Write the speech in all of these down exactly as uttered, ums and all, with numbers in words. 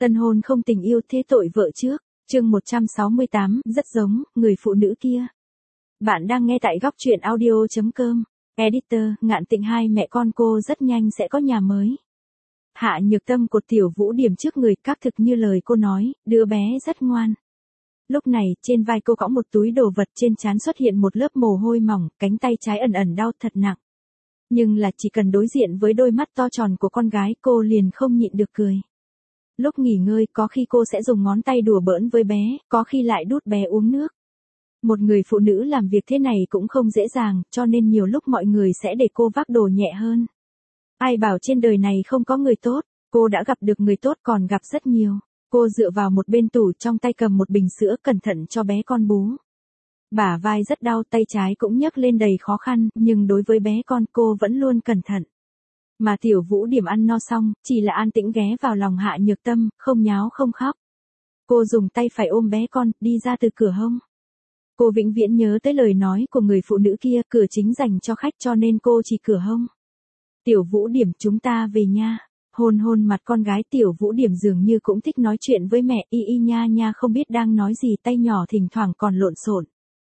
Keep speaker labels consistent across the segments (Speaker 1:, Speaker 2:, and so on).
Speaker 1: Tân hôn không tình yêu thế tội vợ trước, chương một trăm sáu mươi tám, rất giống, người phụ nữ kia. Bạn đang nghe tại góc truyện audio chấm com. Editor, Ngạn Tịnh hai mẹ con cô rất nhanh sẽ có nhà mới. Hạ Nhược Tâm cột Tiểu Vũ Điểm trước người, các thực như lời cô nói, đứa bé rất ngoan. Lúc này, trên vai cô cõng một túi đồ vật, trên trán xuất hiện một lớp mồ hôi mỏng, cánh tay trái ẩn ẩn đau thật nặng. Nhưng là chỉ cần đối diện với đôi mắt to tròn của con gái, cô liền không nhịn được cười. Lúc nghỉ ngơi, có khi cô sẽ dùng ngón tay đùa bỡn với bé, có khi lại đút bé uống nước. Một người phụ nữ làm việc thế này cũng không dễ dàng, cho nên nhiều lúc mọi người sẽ để cô vác đồ nhẹ hơn. Ai bảo trên đời này không có người tốt, cô đã gặp được người tốt còn gặp rất nhiều. Cô dựa vào một bên tủ, trong tay cầm một bình sữa, cẩn thận cho bé con bú. Bả vai rất đau, tay trái cũng nhấc lên đầy khó khăn, nhưng đối với bé con cô vẫn luôn cẩn thận. Mà Tiểu Vũ Điểm ăn no xong, chỉ là an tĩnh ghé vào lòng Hạ Nhược Tâm, không nháo không khóc. Cô dùng tay phải ôm bé con, đi ra từ cửa hông. Cô vĩnh viễn nhớ tới lời nói của người phụ nữ kia, cửa chính dành cho khách cho nên cô chỉ cửa hông. Tiểu Vũ Điểm, chúng ta về nha. Hôn hôn mặt con gái, Tiểu Vũ Điểm dường như cũng thích nói chuyện với mẹ, y y nha nha không biết đang nói gì, tay nhỏ thỉnh thoảng còn lộn xộn.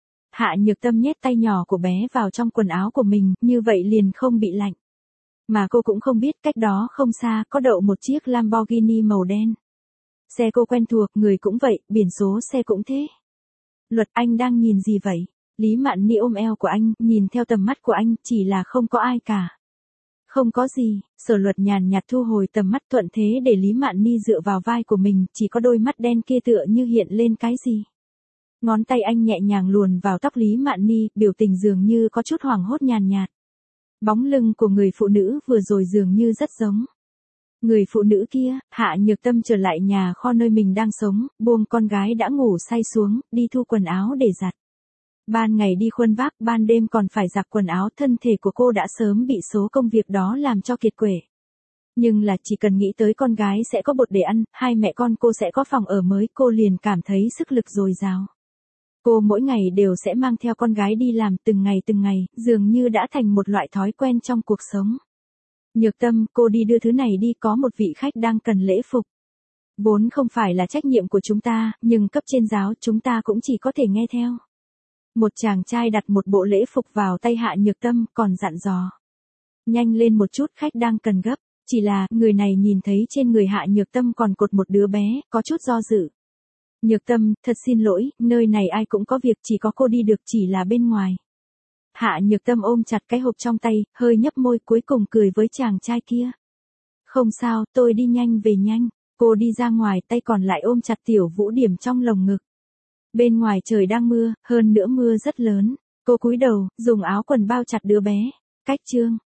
Speaker 1: Hạ Nhược Tâm nhét tay nhỏ của bé vào trong quần áo của mình, như vậy liền không bị lạnh. Mà cô cũng không biết cách đó không xa có đậu một chiếc Lamborghini màu đen. Xe cô quen thuộc, người cũng vậy, biển số xe cũng thế. Luật, anh đang nhìn gì vậy? Lý Mạn Ni ôm eo của anh, nhìn theo tầm mắt của anh, chỉ là không có ai cả. Không có gì, Sở Luật nhàn nhạt thu hồi tầm mắt, thuận thế để Lý Mạn Ni dựa vào vai của mình, chỉ có đôi mắt đen kia tựa như hiện lên cái gì. Ngón tay anh nhẹ nhàng luồn vào tóc Lý Mạn Ni, biểu tình dường như có chút hoảng hốt nhàn nhạt. Bóng lưng của người phụ nữ vừa rồi dường như rất giống. Người phụ nữ kia, Hạ Nhược Tâm trở lại nhà kho nơi mình đang sống, buông con gái đã ngủ say xuống, đi thu quần áo để giặt. Ban ngày đi khuân vác, ban đêm còn phải giặt quần áo, thân thể của cô đã sớm bị số công việc đó làm cho kiệt quệ. Nhưng là chỉ cần nghĩ tới con gái sẽ có bột để ăn, hai mẹ con cô sẽ có phòng ở mới, cô liền cảm thấy sức lực dồi dào. Cô mỗi ngày đều sẽ mang theo con gái đi làm, từng ngày từng ngày, dường như đã thành một loại thói quen trong cuộc sống. Nhược Tâm, cô đi đưa thứ này đi, có một vị khách đang cần lễ phục. Vốn không phải là trách nhiệm của chúng ta, nhưng cấp trên giáo chúng ta cũng chỉ có thể nghe theo. Một chàng trai đặt một bộ lễ phục vào tay Hạ Nhược Tâm, còn dặn dò. Nhanh lên một chút, khách đang cần gấp. Chỉ là, người này nhìn thấy trên người Hạ Nhược Tâm còn cột một đứa bé, có chút do dự. Nhược Tâm, thật xin lỗi, nơi này ai cũng có việc, chỉ có cô đi được, chỉ là bên ngoài. Hạ Nhược Tâm ôm chặt cái hộp trong tay, hơi nhấp môi, cuối cùng cười với chàng trai kia. Không sao, tôi đi nhanh về nhanh. Cô đi ra ngoài, tay còn lại ôm chặt Tiểu Vũ Điểm trong lồng ngực. Bên ngoài trời đang mưa, hơn nữa mưa rất lớn. Cô cúi đầu, dùng áo quần bao chặt đứa bé. Cách chương.